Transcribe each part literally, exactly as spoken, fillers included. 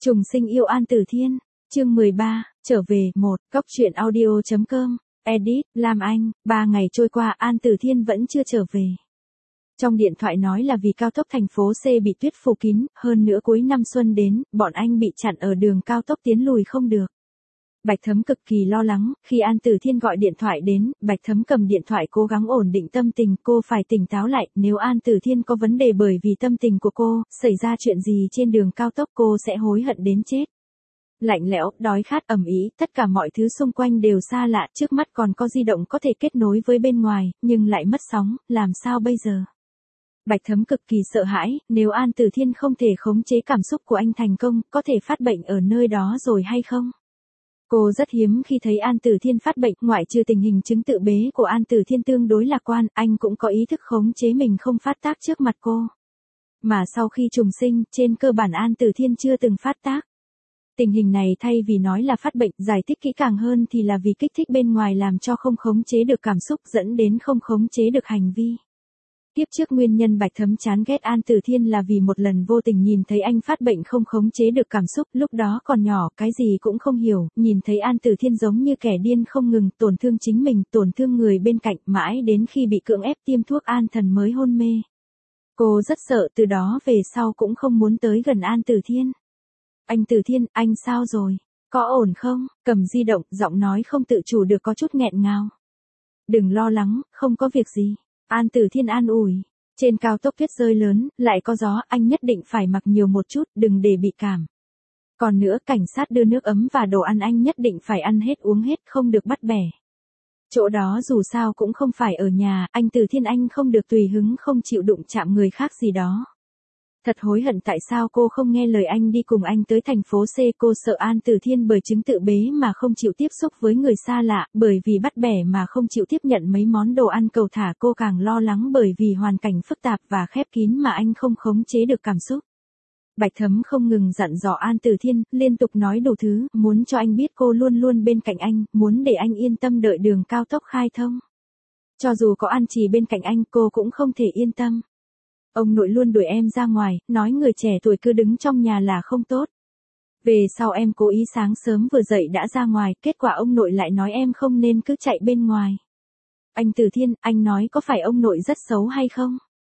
Trùng sinh yêu An Tử Thiên, chương mười ba, trở về, một, góc truyện audio chấm com, edit, Lam Anh, ba ngày trôi qua An Tử Thiên vẫn chưa trở về. Trong điện thoại nói là vì cao tốc thành phố C bị tuyết phủ kín, hơn nữa cuối năm xuân đến, bọn anh bị chặn ở đường cao tốc tiến lùi không được. Bạch Thấm cực kỳ lo lắng, khi An Tử Thiên gọi điện thoại đến, Bạch Thấm cầm điện thoại cố gắng ổn định tâm tình, cô phải tỉnh táo lại, nếu An Tử Thiên có vấn đề bởi vì tâm tình của cô, xảy ra chuyện gì trên đường cao tốc cô sẽ hối hận đến chết. Lạnh lẽo, đói khát ầm ĩ, tất cả mọi thứ xung quanh đều xa lạ, trước mắt còn có di động có thể kết nối với bên ngoài, nhưng lại mất sóng, làm sao bây giờ? Bạch Thấm cực kỳ sợ hãi, nếu An Tử Thiên không thể khống chế cảm xúc của anh thành công, có thể phát bệnh ở nơi đó rồi hay không? Cô rất hiếm khi thấy An Tử Thiên phát bệnh, ngoại trừ tình hình chứng tự bế của An Tử Thiên tương đối lạc quan, anh cũng có ý thức khống chế mình không phát tác trước mặt cô. Mà sau khi trùng sinh, trên cơ bản An Tử Thiên chưa từng phát tác. Tình hình này thay vì nói là phát bệnh, giải thích kỹ càng hơn thì là vì kích thích bên ngoài làm cho không khống chế được cảm xúc dẫn đến không khống chế được hành vi. Tiếp trước nguyên nhân Bạch Thấm chán ghét An Tử Thiên là vì một lần vô tình nhìn thấy anh phát bệnh không khống chế được cảm xúc, lúc đó còn nhỏ, cái gì cũng không hiểu, nhìn thấy An Tử Thiên giống như kẻ điên không ngừng, tổn thương chính mình, tổn thương người bên cạnh, mãi đến khi bị cưỡng ép tiêm thuốc an thần mới hôn mê. Cô rất sợ, từ đó về sau cũng không muốn tới gần An Tử Thiên. Anh Tử Thiên, anh sao rồi? Có ổn không? Cầm di động, giọng nói không tự chủ được có chút nghẹn ngào. Đừng lo lắng, không có việc gì. An Tử Thiên an ủi, trên cao tốc tuyết rơi lớn, lại có gió, anh nhất định phải mặc nhiều một chút, đừng để bị cảm. Còn nữa, cảnh sát đưa nước ấm và đồ ăn anh nhất định phải ăn hết uống hết, không được bắt bẻ. Chỗ đó dù sao cũng không phải ở nhà, anh Tử Thiên anh không được tùy hứng không chịu đụng chạm người khác gì đó. Thật hối hận tại sao cô không nghe lời anh đi cùng anh tới thành phố C, cô sợ An Tử Thiên bởi chứng tự bế mà không chịu tiếp xúc với người xa lạ, bởi vì bắt bẻ mà không chịu tiếp nhận mấy món đồ ăn cầu thả, cô càng lo lắng bởi vì hoàn cảnh phức tạp và khép kín mà anh không khống chế được cảm xúc. Bạch Thấm không ngừng dặn dò An Tử Thiên, liên tục nói đủ thứ, muốn cho anh biết cô luôn luôn bên cạnh anh, muốn để anh yên tâm đợi đường cao tốc khai thông. Cho dù có An Trì bên cạnh anh, cô cũng không thể yên tâm. Ông nội luôn đuổi em ra ngoài, nói người trẻ tuổi cứ đứng trong nhà là không tốt. Về sau em cố ý sáng sớm vừa dậy đã ra ngoài, kết quả ông nội lại nói em không nên cứ chạy bên ngoài. Anh Tử Thiên, anh nói có phải ông nội rất xấu hay không?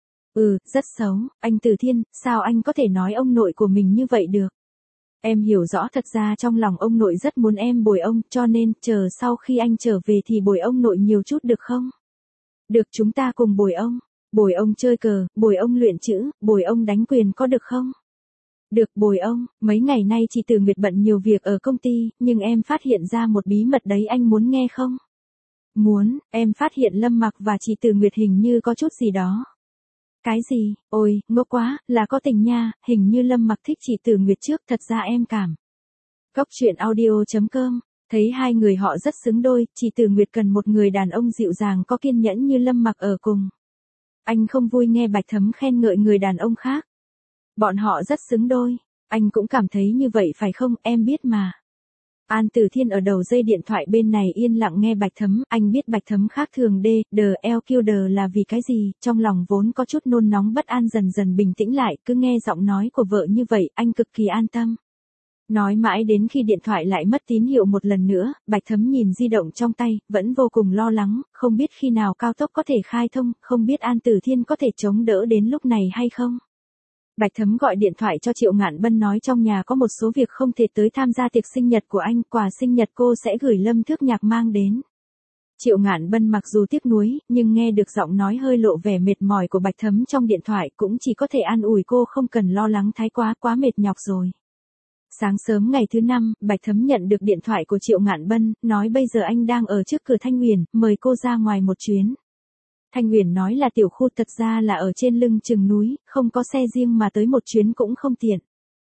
Ừ, rất xấu. Anh Tử Thiên, sao anh có thể nói ông nội của mình như vậy được? Em hiểu rõ thật ra trong lòng ông nội rất muốn em bồi ông, cho nên chờ sau khi anh trở về thì bồi ông nội nhiều chút được không? Được, chúng ta cùng bồi ông. Bồi ông chơi cờ, bồi ông luyện chữ, bồi ông đánh quyền có được không? Được, bồi ông. Mấy ngày nay chị Từ Nguyệt bận nhiều việc ở công ty, nhưng em phát hiện ra một bí mật đấy, anh muốn nghe không? Muốn. Em phát hiện Lâm Mặc và chị Từ Nguyệt hình như có chút gì đó. Cái gì? Ôi, ngốc quá, là có tình nha, hình như Lâm Mặc thích chị Từ Nguyệt trước, thật ra em cảm. Góc truyện audio chấm com, thấy hai người họ rất xứng đôi, chị Từ Nguyệt cần một người đàn ông dịu dàng có kiên nhẫn như Lâm Mặc ở cùng. Anh không vui nghe Bạch Thấm khen ngợi người đàn ông khác. Bọn họ rất xứng đôi, anh cũng cảm thấy như vậy phải không, em biết mà. An Tử Thiên ở đầu dây điện thoại bên này yên lặng nghe Bạch Thấm, anh biết Bạch Thấm khác thường D, D, L, Q, D là vì cái gì, trong lòng vốn có chút nôn nóng bất an dần dần bình tĩnh lại, cứ nghe giọng nói của vợ như vậy, anh cực kỳ an tâm. Nói mãi đến khi điện thoại lại mất tín hiệu một lần nữa, Bạch Thấm nhìn di động trong tay, vẫn vô cùng lo lắng, không biết khi nào cao tốc có thể khai thông, không biết An Tử Thiên có thể chống đỡ đến lúc này hay không. Bạch Thấm gọi điện thoại cho Triệu Ngạn Bân nói trong nhà có một số việc không thể tới tham gia tiệc sinh nhật của anh, quà sinh nhật cô sẽ gửi Lâm Thước Nhạc mang đến. Triệu Ngạn Bân mặc dù tiếc nuối, nhưng nghe được giọng nói hơi lộ vẻ mệt mỏi của Bạch Thấm trong điện thoại cũng chỉ có thể an ủi cô không cần lo lắng thái quá, quá mệt nhọc rồi. Sáng sớm ngày thứ năm, Bạch Thấm nhận được điện thoại của Triệu Ngạn Bân, nói bây giờ anh đang ở trước cửa Thanh Huyền, mời cô ra ngoài một chuyến. Thanh Huyền nói là tiểu khu, thật ra là ở trên lưng chừng núi, không có xe riêng mà tới một chuyến cũng không tiện.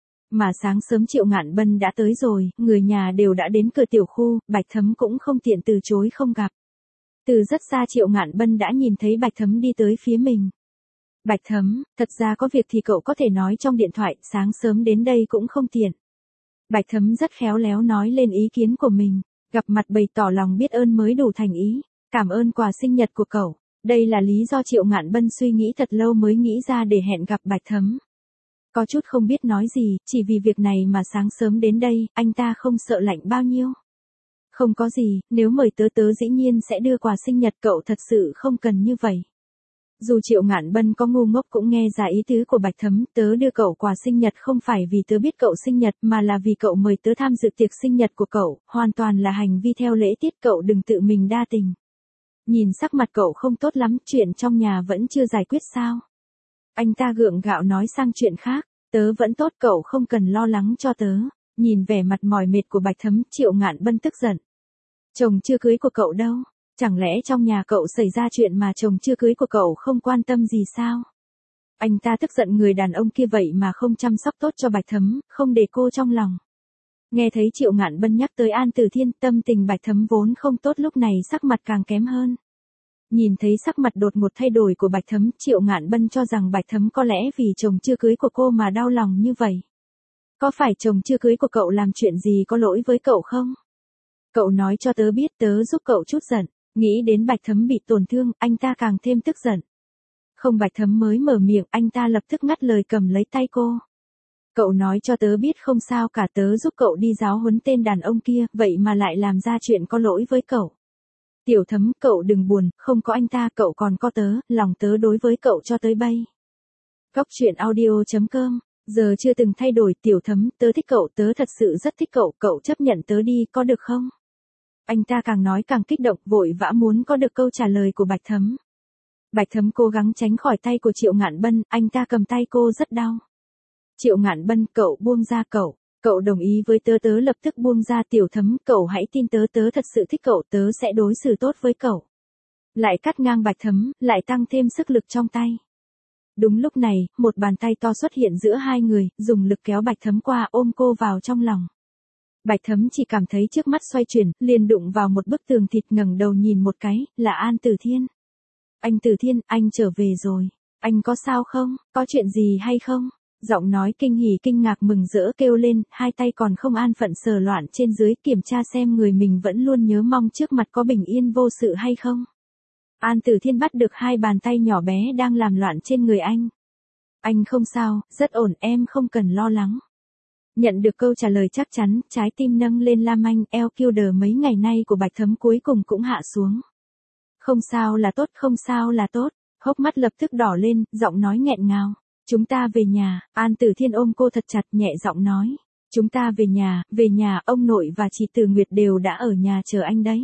Mà sáng sớm Triệu Ngạn Bân đã tới rồi, người nhà đều đã đến cửa tiểu khu, Bạch Thấm cũng không tiện từ chối không gặp. Từ rất xa Triệu Ngạn Bân đã nhìn thấy Bạch Thấm đi tới phía mình. Bạch Thấm, thật ra có việc thì cậu có thể nói trong điện thoại, sáng sớm đến đây cũng không tiện. Bạch Thấm rất khéo léo nói lên ý kiến của mình, gặp mặt bày tỏ lòng biết ơn mới đủ thành ý, cảm ơn quà sinh nhật của cậu. Đây là lý do Triệu Ngạn Bân suy nghĩ thật lâu mới nghĩ ra để hẹn gặp Bạch Thấm. Có chút không biết nói gì, chỉ vì việc này mà sáng sớm đến đây, anh ta không sợ lạnh bao nhiêu. Không có gì, nếu mời tớ tớ dĩ nhiên sẽ đưa quà sinh nhật, cậu thật sự không cần như vậy. Dù Triệu Ngạn Bân có ngu ngốc cũng nghe ra ý tứ của Bạch Thấm, tớ đưa cậu quà sinh nhật không phải vì tớ biết cậu sinh nhật mà là vì cậu mời tớ tham dự tiệc sinh nhật của cậu, hoàn toàn là hành vi theo lễ tiết, cậu đừng tự mình đa tình. Nhìn sắc mặt cậu không tốt lắm, chuyện trong nhà vẫn chưa giải quyết sao? Anh ta gượng gạo nói sang chuyện khác, tớ vẫn tốt, cậu không cần lo lắng cho tớ. Nhìn vẻ mặt mỏi mệt của Bạch Thấm, Triệu Ngạn Bân tức giận. Chồng chưa cưới của cậu đâu? Chẳng lẽ trong nhà cậu xảy ra chuyện mà chồng chưa cưới của cậu không quan tâm gì sao? Anh ta tức giận người đàn ông kia vậy mà không chăm sóc tốt cho Bạch Thấm, không để cô trong lòng. Nghe thấy Triệu Ngạn Bân nhắc tới An Tử Thiên, tâm tình Bạch Thấm vốn không tốt lúc này sắc mặt càng kém hơn. Nhìn thấy sắc mặt đột ngột thay đổi của Bạch Thấm, Triệu Ngạn Bân cho rằng Bạch Thấm có lẽ vì chồng chưa cưới của cô mà đau lòng như vậy. Có phải chồng chưa cưới của cậu làm chuyện gì có lỗi với cậu không? Cậu nói cho tớ biết, tớ giúp cậu chút giận. Nghĩ đến Bạch Thấm bị tổn thương, anh ta càng thêm tức giận. Không, Bạch Thấm mới mở miệng, anh ta lập tức ngắt lời cầm lấy tay cô. Cậu nói cho tớ biết không sao cả, tớ giúp cậu đi giáo huấn tên đàn ông kia, vậy mà lại làm ra chuyện có lỗi với cậu. Tiểu Thấm, cậu đừng buồn, không có anh ta cậu còn có tớ, lòng tớ đối với cậu cho tới bây. Góc truyện audio chấm com, giờ chưa từng thay đổi. Tiểu Thấm, tớ thích cậu, tớ thật sự rất thích cậu, cậu chấp nhận tớ đi, có được không? Anh ta càng nói càng kích động, vội vã muốn có được câu trả lời của Bạch Thấm. Bạch Thấm cố gắng tránh khỏi tay của Triệu Ngạn Bân, anh ta cầm tay cô rất đau. Triệu Ngạn Bân, cậu buông ra, cậu, cậu đồng ý với tớ, tớ lập tức buông ra. Tiểu Thấm, cậu hãy tin tớ, tớ thật sự thích cậu, tớ sẽ đối xử tốt với cậu. Lại cắt ngang Bạch Thấm, lại tăng thêm sức lực trong tay. Đúng lúc này, một bàn tay to xuất hiện giữa hai người, dùng lực kéo Bạch Thấm qua, ôm cô vào trong lòng. Bạch Thấm chỉ cảm thấy trước mắt xoay chuyển, liền đụng vào một bức tường thịt, ngẩng đầu nhìn một cái, là An Tử Thiên. Anh Tử Thiên, anh trở về rồi. Anh có sao không? Có chuyện gì hay không? Giọng nói kinh hỉ kinh ngạc mừng rỡ kêu lên, hai tay còn không an phận sờ loạn trên dưới, kiểm tra xem người mình vẫn luôn nhớ mong trước mặt có bình yên vô sự hay không. An Tử Thiên bắt được hai bàn tay nhỏ bé đang làm loạn trên người anh. Anh không sao, rất ổn, em không cần lo lắng. Nhận được câu trả lời chắc chắn, trái tim nâng lên lam anh, eo kiêu đờ mấy ngày nay của Bạch Thấm cuối cùng cũng hạ xuống. Không sao là tốt, không sao là tốt. Hốc mắt lập tức đỏ lên, giọng nói nghẹn ngào. Chúng ta về nhà. An Tử Thiên ôm cô thật chặt, nhẹ giọng nói. Chúng ta về nhà, về nhà, ông nội và chị Từ Nguyệt đều đã ở nhà chờ anh đấy.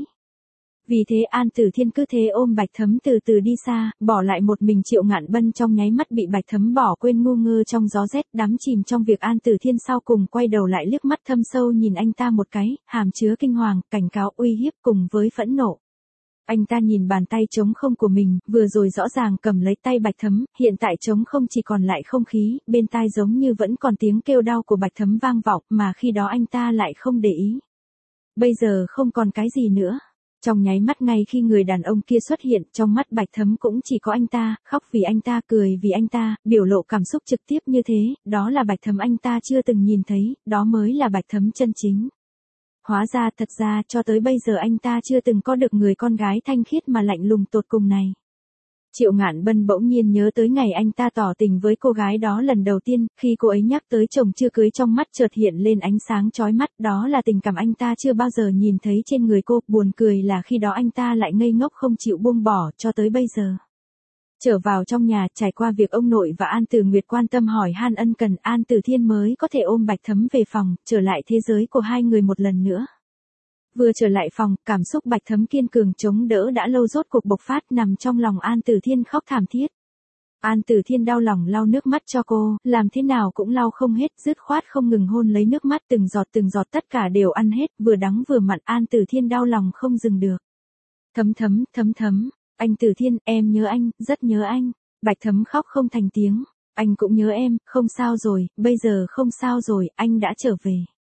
Vì thế An Tử Thiên cứ thế ôm Bạch Thấm từ từ đi xa, bỏ lại một mình Triệu Ngạn Bân trong nháy mắt bị Bạch Thấm bỏ quên ngu ngơ trong gió rét, đắm chìm trong việc An Tử Thiên sau cùng quay đầu lại liếc mắt thâm sâu nhìn anh ta một cái, hàm chứa kinh hoàng, cảnh cáo, uy hiếp cùng với phẫn nộ. Anh ta nhìn bàn tay trống không của mình, vừa rồi rõ ràng cầm lấy tay Bạch Thấm, hiện tại trống không chỉ còn lại không khí, bên tai giống như vẫn còn tiếng kêu đau của Bạch Thấm vang vọng, mà khi đó anh ta lại không để ý. Bây giờ không còn cái gì nữa. Trong nháy mắt ngay khi người đàn ông kia xuất hiện, trong mắt Bạch Thấm cũng chỉ có anh ta, khóc vì anh ta, cười vì anh ta, biểu lộ cảm xúc trực tiếp như thế, đó là Bạch Thấm anh ta chưa từng nhìn thấy, đó mới là Bạch Thấm chân chính. Hóa ra, thật ra, cho tới bây giờ anh ta chưa từng có được người con gái thanh khiết mà lạnh lùng tột cùng này. Triệu Ngạn Bân bỗng nhiên nhớ tới ngày anh ta tỏ tình với cô gái đó lần đầu tiên, khi cô ấy nhắc tới chồng chưa cưới trong mắt chợt hiện lên ánh sáng chói mắt, đó là tình cảm anh ta chưa bao giờ nhìn thấy trên người cô, buồn cười là khi đó anh ta lại ngây ngốc không chịu buông bỏ, cho tới bây giờ. Trở vào trong nhà, trải qua việc ông nội và An Tử Nguyệt quan tâm hỏi han ân cần, An Tử Thiên mới có thể ôm Bạch Thấm về phòng, trở lại thế giới của hai người một lần nữa. Vừa trở lại phòng, cảm xúc Bạch Thấm kiên cường chống đỡ đã lâu rốt cuộc bộc phát, nằm trong lòng An Tử Thiên khóc thảm thiết. An Tử Thiên đau lòng lau nước mắt cho cô, làm thế nào cũng lau không hết, dứt khoát không ngừng hôn lấy nước mắt, từng giọt từng giọt tất cả đều ăn hết, vừa đắng vừa mặn, An Tử Thiên đau lòng không dừng được. Thấm thấm, thấm thấm, anh Tử Thiên, em nhớ anh, rất nhớ anh. Bạch Thấm khóc không thành tiếng. Anh cũng nhớ em, không sao rồi, bây giờ không sao rồi, anh đã trở về.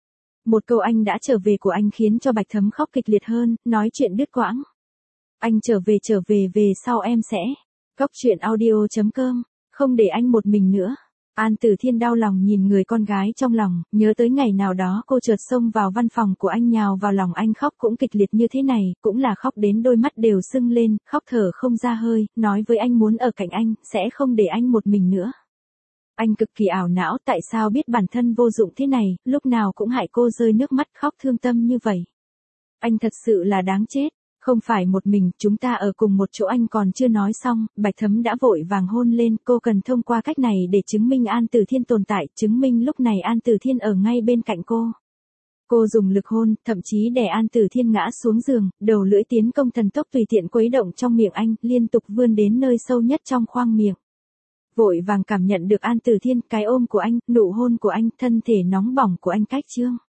Một câu anh đã trở về của anh khiến cho Bạch Thấm khóc kịch liệt hơn, nói chuyện đứt quãng. Anh trở về trở về về sau em sẽ. Góc truyện audio chấm com, không để anh một mình nữa. An Tử Thiên đau lòng nhìn người con gái trong lòng, nhớ tới ngày nào đó cô chợt xông vào văn phòng của anh nhào vào lòng anh khóc cũng kịch liệt như thế này, cũng là khóc đến đôi mắt đều sưng lên, khóc thở không ra hơi, nói với anh muốn ở cạnh anh, sẽ không để anh một mình nữa. Anh cực kỳ ảo não, tại sao biết bản thân vô dụng thế này, lúc nào cũng hại cô rơi nước mắt khóc thương tâm như vậy. Anh thật sự là đáng chết. Không phải một mình, chúng ta ở cùng một chỗ. Anh còn chưa nói xong, Bạch Thấm đã vội vàng hôn lên. Cô cần thông qua cách này để chứng minh An Tử Thiên tồn tại, chứng minh lúc này An Tử Thiên ở ngay bên cạnh cô. Cô dùng lực hôn, thậm chí đè An Tử Thiên ngã xuống giường, đầu lưỡi tiến công thần tốc tùy tiện quấy động trong miệng anh, liên tục vươn đến nơi sâu nhất trong khoang miệng. Vội vàng cảm nhận được An Tử Thiên, cái ôm của anh, nụ hôn của anh, thân thể nóng bỏng của anh cách trương.